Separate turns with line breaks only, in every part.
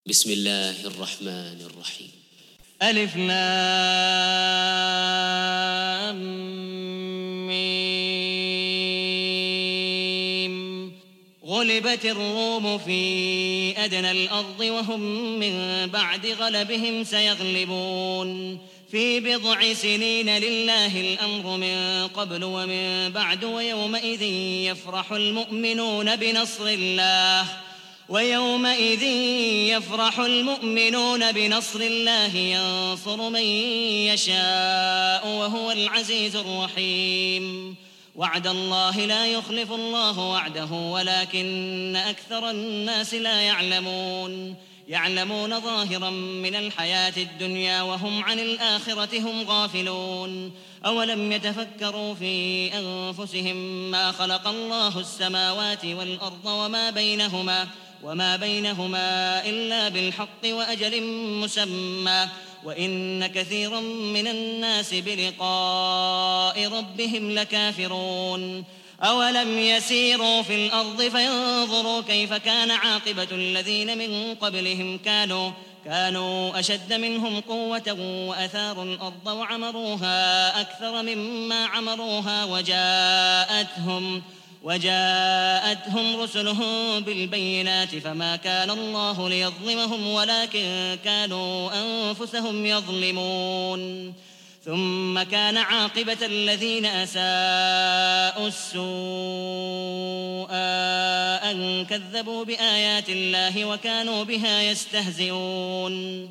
بسم الله الرحمن الرحيم.
ألف لام ميم. غلبت الروم في أدنى الأرض وهم من بعد غلبهم سيغلبون في بضع سنين لله الأمر من قبل ومن بعد ويومئذ يفرح المؤمنون بنصر الله ينصر من يشاء وهو العزيز الرحيم. وعد الله لا يخلف الله وعده ولكن أكثر الناس لا يعلمون ظاهرا من الحياة الدنيا وهم عن الآخرة هم غافلون. أولم يتفكروا في أنفسهم ما خلق الله السماوات والأرض وما بينهما إلا بالحق وأجل مسمى وإن كثيرا من الناس بلقاء ربهم لكافرون. أولم يسيروا في الأرض فينظروا كيف كان عاقبة الذين من قبلهم كانوا أشد منهم قوة وأثاروا الأرض وعمروها أكثر مما عمروها وجاءتهم رسلهم بالبينات فما كان الله ليظلمهم ولكن كانوا أنفسهم يظلمون. ثم كان عاقبة الذين أساءوا السوء أن كذبوا بآيات الله وكانوا بها يستهزئون.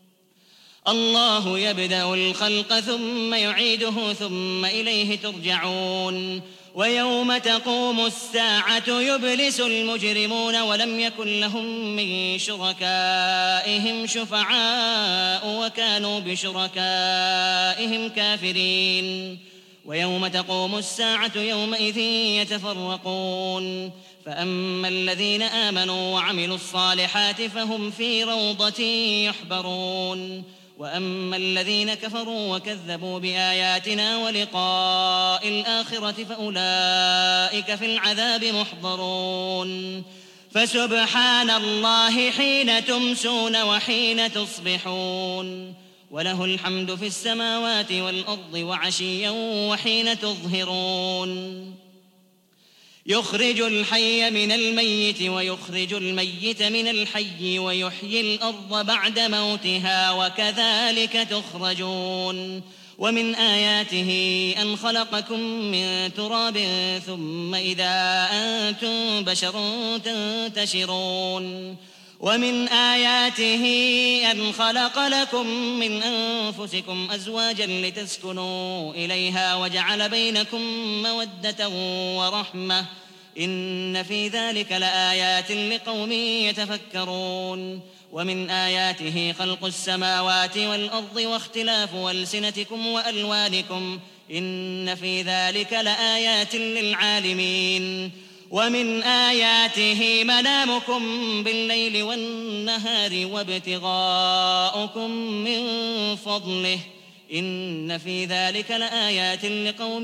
الله يبدأ الخلق ثم يعيده ثم إليه ترجعون. ويوم تقوم الساعة يبلس المجرمون ولم يكن لهم من شركائهم شفعاء وكانوا بشركائهم كافرين. ويوم تقوم الساعة يومئذ يتفرقون فأما الذين آمنوا وعملوا الصالحات فهم في روضة يحبرون وأما الذين كفروا وكذبوا بآياتنا ولقاء الآخرة فأولئك في العذاب محضرون. فسبحان الله حين تمسون وحين تصبحون وله الحمد في السماوات والأرض وعشيا وحين تظهرون. يخرج الحي من الميت ويخرج الميت من الحي ويحيي الأرض بعد موتها وكذلك تخرجون. ومن آياته أن خلقكم من تراب ثم إذا أنتم بشر تنتشرون. ومن آياته أن خلق لكم من أنفسكم أزواجا لتسكنوا إليها وجعل بينكم مودة ورحمة إن في ذلك لآيات لقوم يتفكرون. ومن آياته خلق السماوات والأرض واختلاف ألسنتكم وألوانكم إن في ذلك لآيات للعالمين. ومن آياته منامكم بالليل والنهار وابتغاؤكم من فضله إن في ذلك لآيات لقوم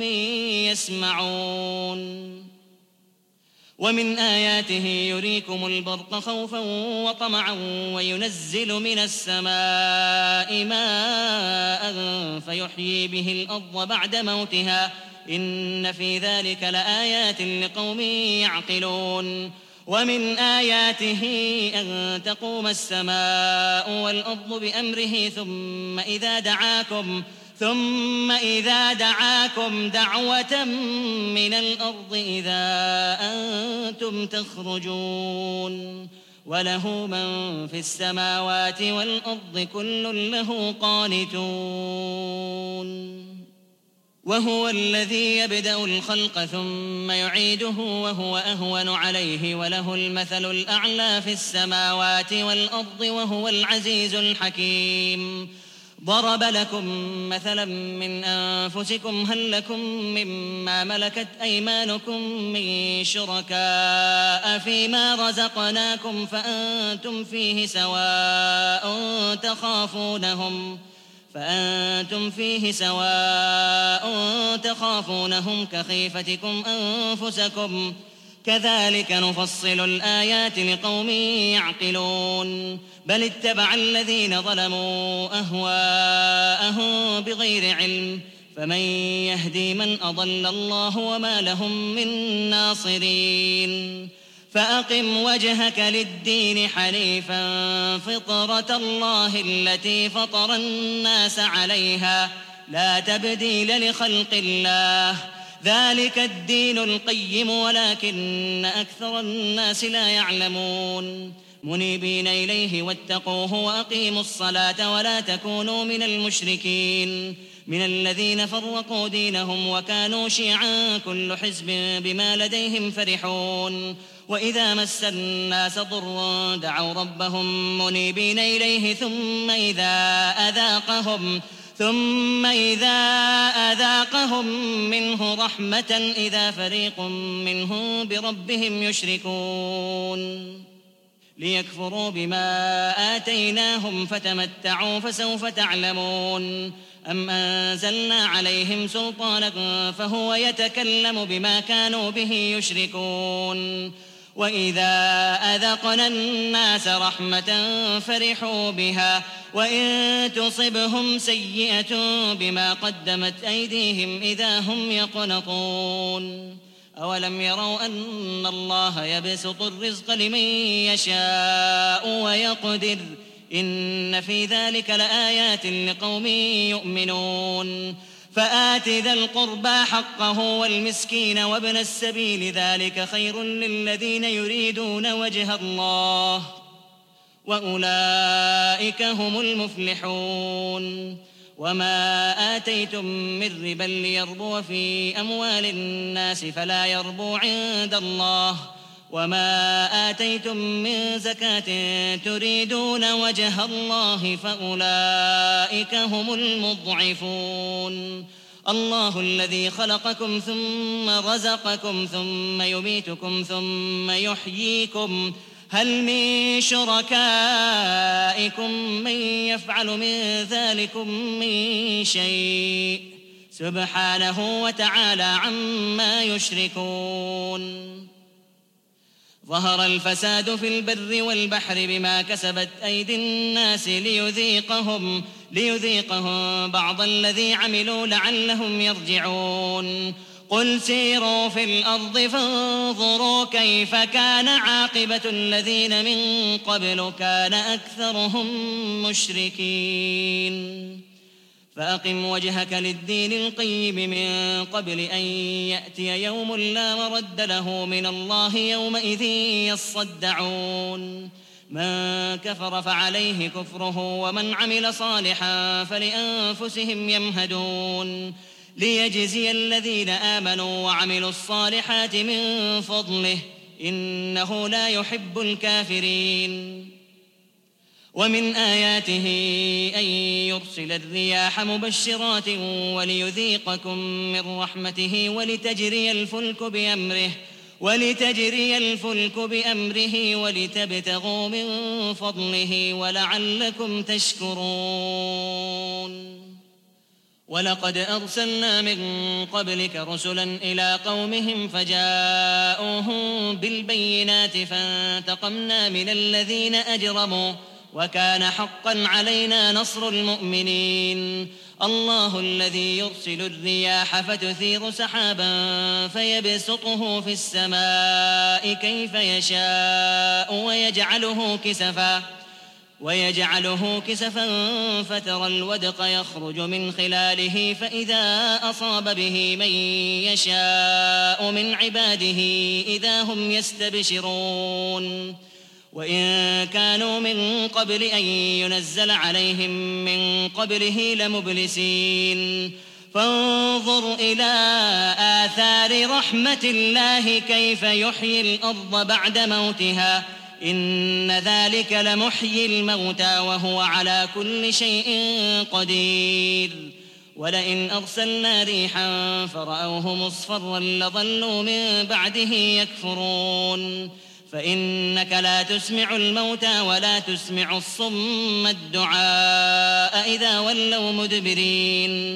يسمعون. ومن آياته يريكم البرق خوفا وطمعا وينزل من السماء ماء فيحيي به الأرض بعد موتها إن في ذلك لآيات لقوم يعقلون. ومن آياته أن تقوم السماء والأرض بأمره ثم إذا دعاكم دعوة من الأرض إذا أنتم تخرجون. وله من في السماوات والأرض كل له قانتون. وهو الذي يبدأ الخلق ثم يعيده وهو أهون عليه وله المثل الأعلى في السماوات والأرض وهو العزيز الحكيم. ضرب لكم مثلا من أنفسكم هل لكم مما ملكت أيمانكم من شركاء فيما رزقناكم فأنتم فيه سواء تخافونهم كخيفتكم أنفسكم كذلك نفصل الآيات لقوم يعقلون بل اتبع الذين ظلموا أهواءهم بغير علم فمن يهدي من أضل الله وما لهم من ناصرين فأقم وجهك للدين حنيفا فطرة الله التي فطر الناس عليها لا تبديل لخلق الله ذلك الدين القيم ولكن أكثر الناس لا يعلمون منيبين إليه واتقوه وأقيموا الصلاة ولا تكونوا من المشركين من الذين فرقوا دينهم وكانوا شيعا كل حزب بما لديهم فرحون وإذا مس الناس ضر دعوا ربهم منيبين إليه ثم إذا أذاقهم منه رحمة إذا فريق منهم بربهم يشركون ليكفروا بما آتيناهم فتمتعوا فسوف تعلمون أم أنزلنا عليهم سلطانا فهو يتكلم بما كانوا به يشركون وإذا أذقنا الناس رحمة فرحوا بها وإن تصبهم سيئة بما قدمت أيديهم إذا هم يقنطون أولم يروا أن الله يبسط الرزق لمن يشاء ويقدر إن في ذلك لآيات لقوم يؤمنون فآت ذا القربى حقه والمسكين وابن السبيل ذلك خير للذين يريدون وجه الله وأولئك هم المفلحون وما آتيتم من ربا ليربو في أموال الناس فلا يربو عند الله وما آتيتم من زكاة تريدون وجه الله فأولئك هم المضعفون الله الذي خلقكم ثم رزقكم ثم يميتكم ثم يحييكم هل من شركائكم من يفعل من ذلكم من شيء سبحانه وتعالى عما يشركون ظهر الفساد في البر والبحر بما كسبت أيدي الناس ليذيقهم بعض الذي عملوا لعلهم يرجعون قل سيروا في الأرض فانظروا كيف كان عاقبة الذين من قبل كان أكثرهم مشركين فأقم وجهك للدين القيم من قبل أن يأتي يوم لا مرد له من الله يومئذ يصدعون من كفر فعليه كفره ومن عمل صالحا فلأنفسهم يمهدون ليجزي الذين آمنوا وعملوا الصالحات من فضله إنه لا يحب الكافرين ومن آياته أن يرسل الرياح مبشرات وليذيقكم من رحمته ولتجري الفلك بأمره ولتبتغوا من فضله ولعلكم تشكرون ولقد أرسلنا من قبلك رسلا إلى قومهم فجاءوهم بالبينات فانتقمنا من الذين أجرموا وكان حقا علينا نصر المؤمنين الله الذي يرسل الرياح فتثير سحابا فيبسطه في السماء كيف يشاء ويجعله كسفا فترى الودق يخرج من خلاله فإذا أصاب به من يشاء من عباده إذا هم يستبشرون وإن كانوا من قبل أن ينزل عليهم من قبله لمبلسين فانظر إلى آثار رحمة الله كيف يحيي الأرض بعد موتها إن ذلك لمحيي الموتى وهو على كل شيء قدير ولئن أرسلنا ريحا فرأوه مصفرا لظلوا من بعده يكفرون فإنك لا تسمع الموتى ولا تسمع الصم الدعاء إذا ولوا مدبرين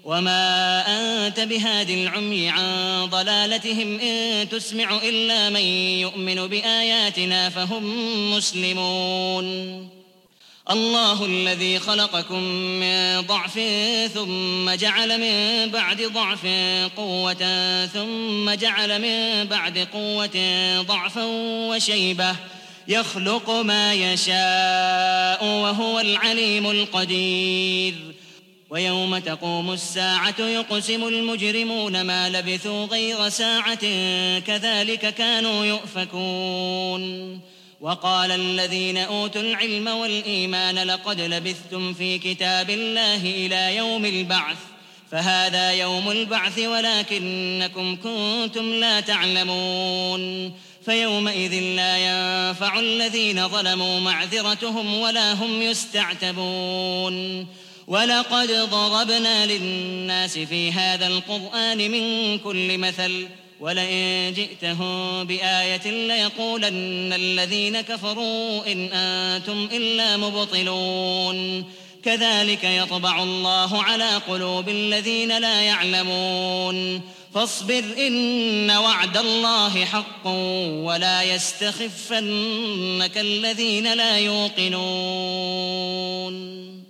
وما أنت بهاد العمي عن ضلالتهم إن تسمع إلا من يؤمن بآياتنا فهم مسلمون. الله الذي خلقكم من ضعف ثم جعل من بعد ضعف قوة ثم جعل من بعد قوة ضعفا وشيبة يخلق ما يشاء وهو العليم القدير. ويوم تقوم الساعة يقسم المجرمون ما لبثوا غير ساعة كذلك كانوا يؤفكون. وقال الذين أوتوا العلم والإيمان لقد لبثتم في كتاب الله إلى يوم البعث فهذا يوم البعث ولكنكم كنتم لا تعلمون. فيومئذ لا ينفع الذين ظلموا معذرتهم ولا هم يستعتبون. ولقد ضربنا للناس في هذا القرآن من كل مثل ولئن جئتهم بآية ليقولن الذين كفروا إن أنتم إلا مبطلون. كذلك يطبع الله على قلوب الذين لا يعلمون. فاصبر إن وعد الله حق ولا يستخفنك الذين لا يوقنون.